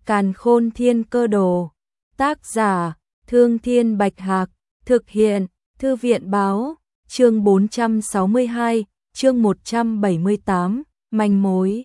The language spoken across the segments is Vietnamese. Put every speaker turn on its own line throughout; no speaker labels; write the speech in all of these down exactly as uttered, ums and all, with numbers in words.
Càn Khôn Thiên Cơ Đồ. Tác giả: Thương Thiên Bạch Hạc. Thực hiện: Thư viện báo. Chương bốn trăm sáu mươi hai, chương một trăm bảy mươi tám, manh mối.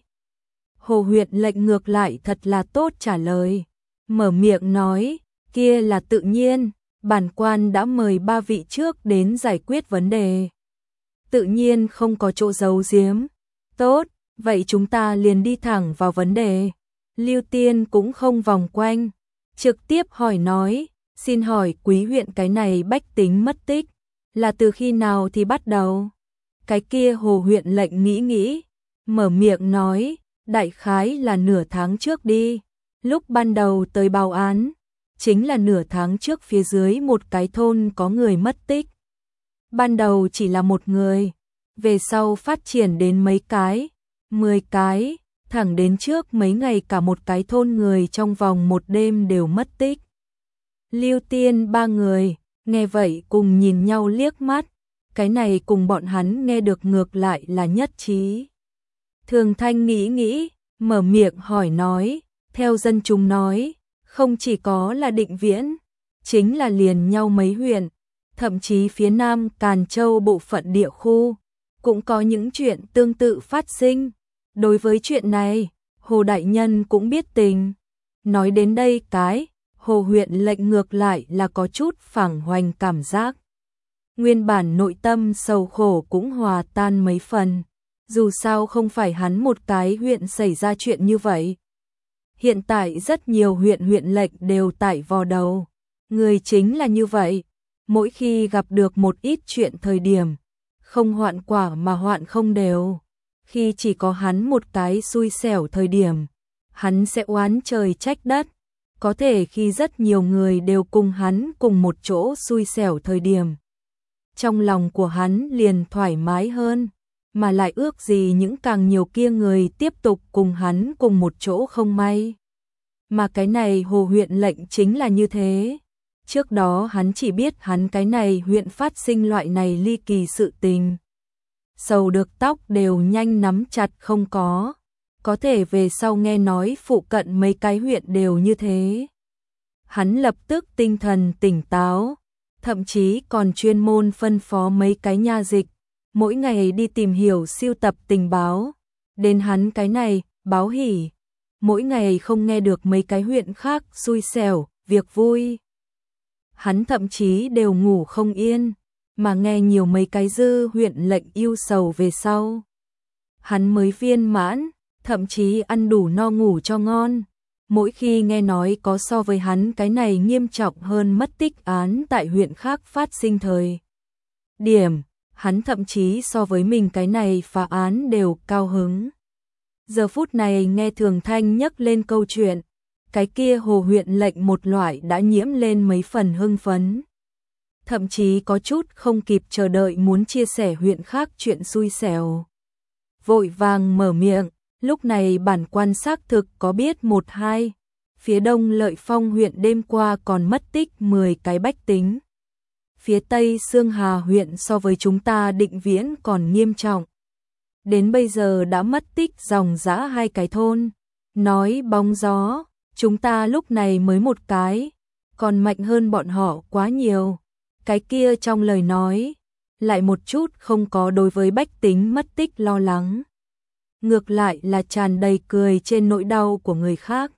Hồ huyện lệnh ngược lại thật là tốt trả lời. Mở miệng nói, kia là tự nhiên, bản quan đã mời ba vị trước đến giải quyết vấn đề. Tự nhiên không có chỗ giấu giếm. Tốt, vậy chúng ta liền đi thẳng vào vấn đề. Lưu Tiên cũng không vòng quanh, trực tiếp hỏi nói, xin hỏi quý huyện cái này bách tính mất tích, là từ khi nào thì bắt đầu? Cái kia Hồ huyện lệnh nghĩ nghĩ, mở miệng nói, đại khái là nửa tháng trước đi, lúc ban đầu tới báo án, chính là nửa tháng trước phía dưới một cái thôn có người mất tích. Ban đầu chỉ là một người, về sau phát triển đến mấy cái, mười cái, thẳng đến trước mấy ngày cả một cái thôn người trong vòng một đêm đều mất tích. Lưu Tiên ba người, nghe vậy cùng nhìn nhau liếc mắt, cái này cùng bọn hắn nghe được ngược lại là nhất trí. Thường Thanh nghĩ nghĩ, mở miệng hỏi nói, theo dân chúng nói, không chỉ có là Định Viễn, chính là liền nhau mấy huyện, thậm chí phía nam Càn Châu bộ phận địa khu, cũng có những chuyện tương tự phát sinh. Đối với chuyện này, Hồ Đại Nhân cũng biết tình. Nói đến đây cái, Hồ huyện lệnh ngược lại là có chút phảng hoành cảm giác. Nguyên bản nội tâm sầu khổ cũng hòa tan mấy phần. Dù sao không phải hắn một cái huyện xảy ra chuyện như vậy. Hiện tại rất nhiều huyện huyện lệnh đều tại vò đầu. Người chính là như vậy. Mỗi khi gặp được một ít chuyện thời điểm, không hoạn quả mà hoạn không đều. Khi chỉ có hắn một cái xui xẻo thời điểm, hắn sẽ oán trời trách đất. Có thể khi rất nhiều người đều cùng hắn cùng một chỗ xui xẻo thời điểm, trong lòng của hắn liền thoải mái hơn, mà lại ước gì những càng nhiều kia người tiếp tục cùng hắn cùng một chỗ không may. Mà cái này Hồ huyện lệnh chính là như thế. Trước đó hắn chỉ biết hắn cái này huyện phát sinh loại này ly kỳ sự tình. Sầu được tóc đều nhanh nắm chặt không có. Có thể về sau nghe nói phụ cận mấy cái huyện đều như thế. Hắn lập tức tinh thần tỉnh táo, thậm chí còn chuyên môn phân phó mấy cái nha dịch, mỗi ngày đi tìm hiểu siêu tập tình báo. Đến hắn cái này, báo hỉ, mỗi ngày không nghe được mấy cái huyện khác xui xẻo, việc vui. Hắn thậm chí đều ngủ không yên, mà nghe nhiều mấy cái dư huyện lệnh yêu sầu về sau. Hắn mới viên mãn, thậm chí ăn đủ no ngủ cho ngon. Mỗi khi nghe nói có so với hắn cái này nghiêm trọng hơn mất tích án tại huyện khác phát sinh thời điểm, hắn thậm chí so với mình cái này phá án đều cao hứng. Giờ phút này nghe Thường Thanh nhắc lên câu chuyện, cái kia Hồ huyện lệnh một loại đã nhiễm lên mấy phần hưng phấn. Thậm chí có chút không kịp chờ đợi muốn chia sẻ huyện khác chuyện xui xẻo. Vội vàng mở miệng, lúc này bản quan xác thực có biết một hai. Phía đông Lợi Phong huyện đêm qua còn mất tích mười cái bách tính. Phía tây Xương Hà huyện so với chúng ta Định Viễn còn nghiêm trọng. Đến bây giờ đã mất tích dòng dã hai cái thôn. Nói bóng gió, chúng ta lúc này mới một cái, còn mạnh hơn bọn họ quá nhiều. Cái kia trong lời nói, lại một chút không có đối với bách tính mất tích lo lắng. Ngược lại là tràn đầy cười trên nỗi đau của người khác.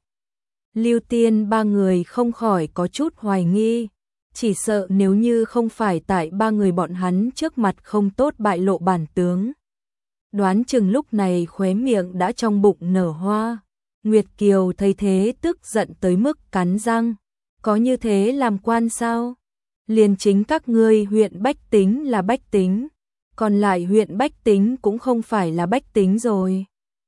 Lưu Tiên ba người không khỏi có chút hoài nghi, chỉ sợ nếu như không phải tại ba người bọn hắn trước mặt không tốt bại lộ bản tướng. Đoán chừng lúc này khóe miệng đã trong bụng nở hoa. Nguyệt Kiều thấy thế tức giận tới mức cắn răng, có như thế làm quan sao? Liền chính các ngươi huyện bách tính là bách tính, còn lại huyện bách tính cũng không phải là bách tính rồi.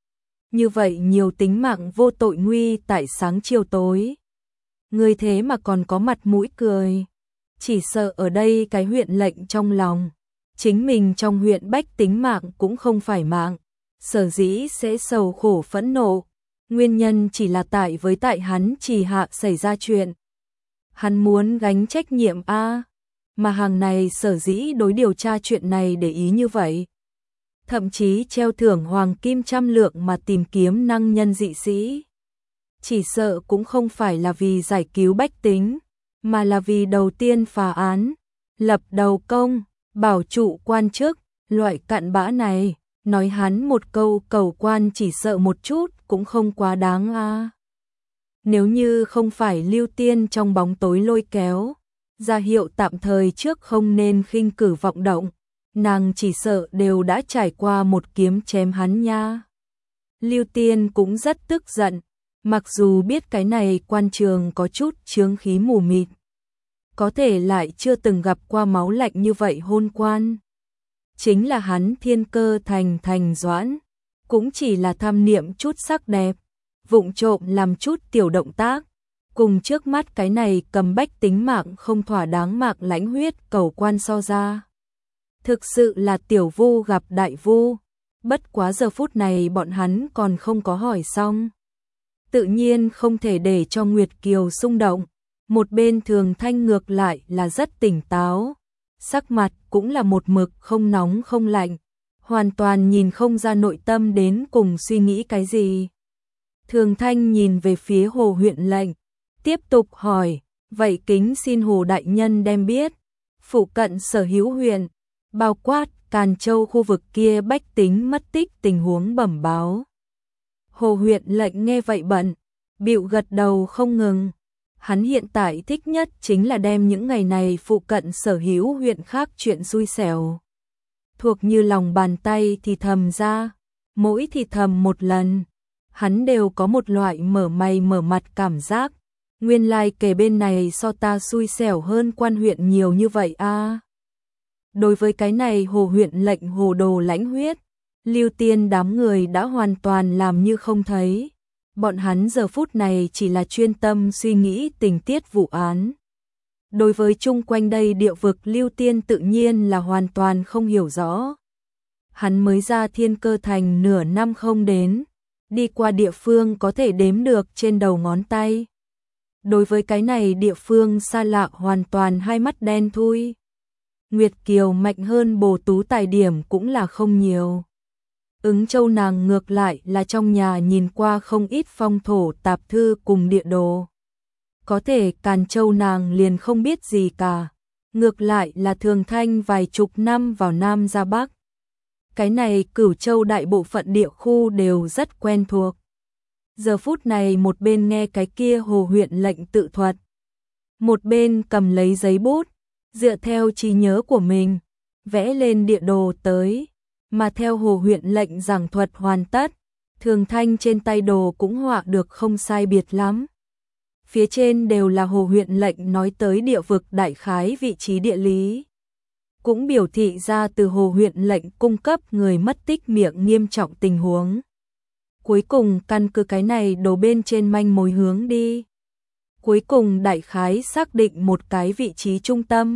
Như vậy nhiều tính mạng vô tội nguy tại sáng chiều tối. Người thế mà còn có mặt mũi cười. Chỉ sợ ở đây cái huyện lệnh trong lòng, chính mình trong huyện bách tính mạng cũng không phải mạng. Sở dĩ sẽ sầu khổ phẫn nộ, nguyên nhân chỉ là tại với tại hắn chỉ hạ xảy ra chuyện. Hắn muốn gánh trách nhiệm a, mà hàng này sở dĩ đối điều tra chuyện này để ý như vậy. Thậm chí treo thưởng hoàng kim trăm lượng mà tìm kiếm năng nhân dị sĩ. chỉ sợ cũng không phải là vì giải cứu bách tính, mà là vì đầu tiên phá án, lập đầu công, bảo trụ quan chức, loại cặn bã này, nói hắn một câu cầu quan chỉ sợ một chút cũng không quá đáng a. Nếu như không phải Lưu Tiên trong bóng tối lôi kéo, ra hiệu tạm thời trước không nên khinh cử vọng động, nàng chỉ sợ đều đã trải qua một kiếm chém hắn nha. Lưu Tiên cũng rất tức giận, mặc dù biết cái này quan trường có chút chướng khí mù mịt, có thể lại chưa từng gặp qua máu lạnh như vậy hôn quan. Chính là hắn thiên cơ thành thành doãn, cũng chỉ là tham niệm chút sắc đẹp, vụng trộm làm chút tiểu động tác, cùng trước mắt cái này cầm bách tính mạng không thỏa đáng mạng lãnh huyết cầu quan so ra. Thực sự là tiểu vu gặp đại vu, bất quá giờ phút này bọn hắn còn không có hỏi xong. Tự nhiên không thể để cho Nguyệt Kiều xung động, một bên Thường Thanh ngược lại là rất tỉnh táo, sắc mặt cũng là một mực không nóng không lạnh, hoàn toàn nhìn không ra nội tâm đến cùng suy nghĩ cái gì. Thường Thanh nhìn về phía Hồ huyện lệnh, tiếp tục hỏi, vậy kính xin Hồ đại nhân đem biết, phụ cận sở hữu huyện, bao quát Càn Châu khu vực kia bách tính mất tích tình huống bẩm báo. Hồ huyện lệnh nghe vậy bận, bĩu gật đầu không ngừng. Hắn hiện tại thích nhất chính là đem những ngày này phụ cận sở hữu huyện khác chuyện xui xẻo thuộc như lòng bàn tay thì thầm ra, mỗi thì thầm một lần, hắn đều có một loại mở mày mở mặt cảm giác, nguyên lai kể bên này so ta xui xẻo hơn quan huyện nhiều như vậy a. À. Đối với cái này Hồ huyện lệnh hồ đồ lãnh huyết, Lưu Tiên đám người đã hoàn toàn làm như không thấy. Bọn hắn giờ phút này chỉ là chuyên tâm suy nghĩ tình tiết vụ án. Đối với chung quanh đây địa vực Lưu Tiên tự nhiên là hoàn toàn không hiểu rõ. Hắn mới ra Thiên Cơ Thành nửa năm không đến, đi qua địa phương có thể đếm được trên đầu ngón tay. Đối với cái này địa phương xa lạ hoàn toàn hai mắt đen thui. Nguyệt Kiều mạnh hơn Bồ Tú tài điểm cũng là không nhiều. Ứng Châu nàng ngược lại là trong nhà nhìn qua không ít phong thổ tạp thư cùng địa đồ. Có thể Càn Châu nàng liền không biết gì cả. Ngược lại là Thường Thanh vài chục năm vào Nam ra Bắc. Cái này Cửu Châu đại bộ phận địa khu đều rất quen thuộc. Giờ phút này một bên nghe cái kia Hồ huyện lệnh tự thuật, một bên cầm lấy giấy bút, dựa theo trí nhớ của mình, vẽ lên địa đồ tới. Mà theo Hồ huyện lệnh giảng thuật hoàn tất, Thường Thanh trên tay đồ cũng họa được không sai biệt lắm. Phía trên đều là Hồ huyện lệnh nói tới địa vực đại khái vị trí địa lý. Cũng biểu thị ra từ Hồ huyện lệnh cung cấp người mất tích miệng nghiêm trọng tình huống. Cuối cùng căn cứ cái này đồ bên trên manh mối hướng đi. Cuối cùng đại khái xác định một cái vị trí trung tâm.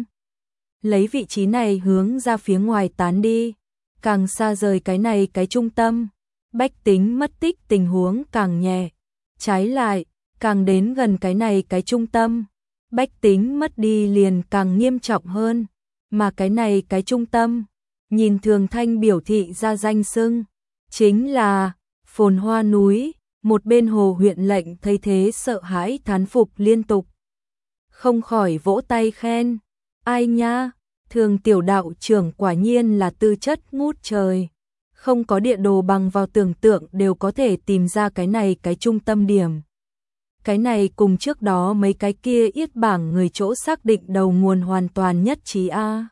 Lấy vị trí này hướng ra phía ngoài tán đi. Càng xa rời cái này cái trung tâm, bách tính mất tích tình huống càng nhẹ. Trái lại, càng đến gần cái này cái trung tâm, bách tính mất đi liền càng nghiêm trọng hơn. Mà cái này cái trung tâm, nhìn Thường Thanh biểu thị ra danh xưng, chính là Phồn Hoa núi. Một bên Hồ huyện lệnh thấy thế sợ hãi thán phục liên tục, không khỏi vỗ tay khen, ai nha, Thường tiểu đạo trưởng quả nhiên là tư chất ngút trời, không có địa đồ bằng vào tưởng tượng đều có thể tìm ra cái này cái trung tâm điểm. Cái này cùng trước đó mấy cái kia yết bảng người chỗ xác định đầu nguồn hoàn toàn nhất trí a.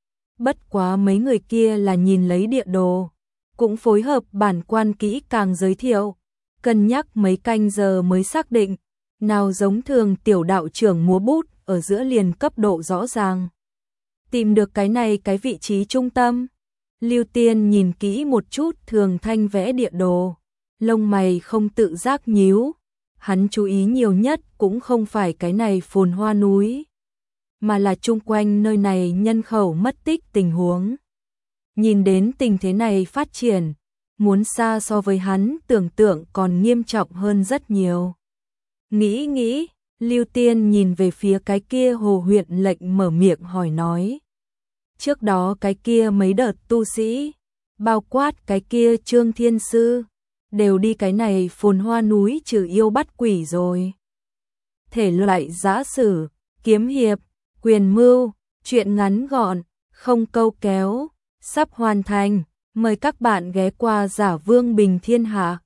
Bất quá mấy người kia là nhìn lấy địa đồ, cũng phối hợp bản quan kỹ càng giới thiệu, cân nhắc mấy canh giờ mới xác định, nào giống Thường tiểu đạo trưởng múa bút ở giữa liền cấp độ rõ ràng. Tìm được cái này cái vị trí trung tâm. Lưu Tiên nhìn kỹ một chút Thường Thanh vẽ địa đồ, lông mày không tự giác nhíu. Hắn chú ý nhiều nhất cũng không phải cái này Phồn Hoa núi, mà là chung quanh nơi này nhân khẩu mất tích tình huống. Nhìn đến tình thế này phát triển, muốn xa so với hắn tưởng tượng còn nghiêm trọng hơn rất nhiều. Nghĩ nghĩ, Lưu Tiên nhìn về phía cái kia Hồ huyện lệnh mở miệng hỏi nói. Trước đó cái kia mấy đợt tu sĩ, bao quát cái kia Trương Thiên Sư, đều đi cái này phồn hoa núi trừ yêu bắt quỷ rồi. Thể loại giã sử, kiếm hiệp, quyền mưu, truyện ngắn gọn, không câu kéo, sắp hoàn thành, mời các bạn ghé qua Giả Vương Bình Thiên Hạ.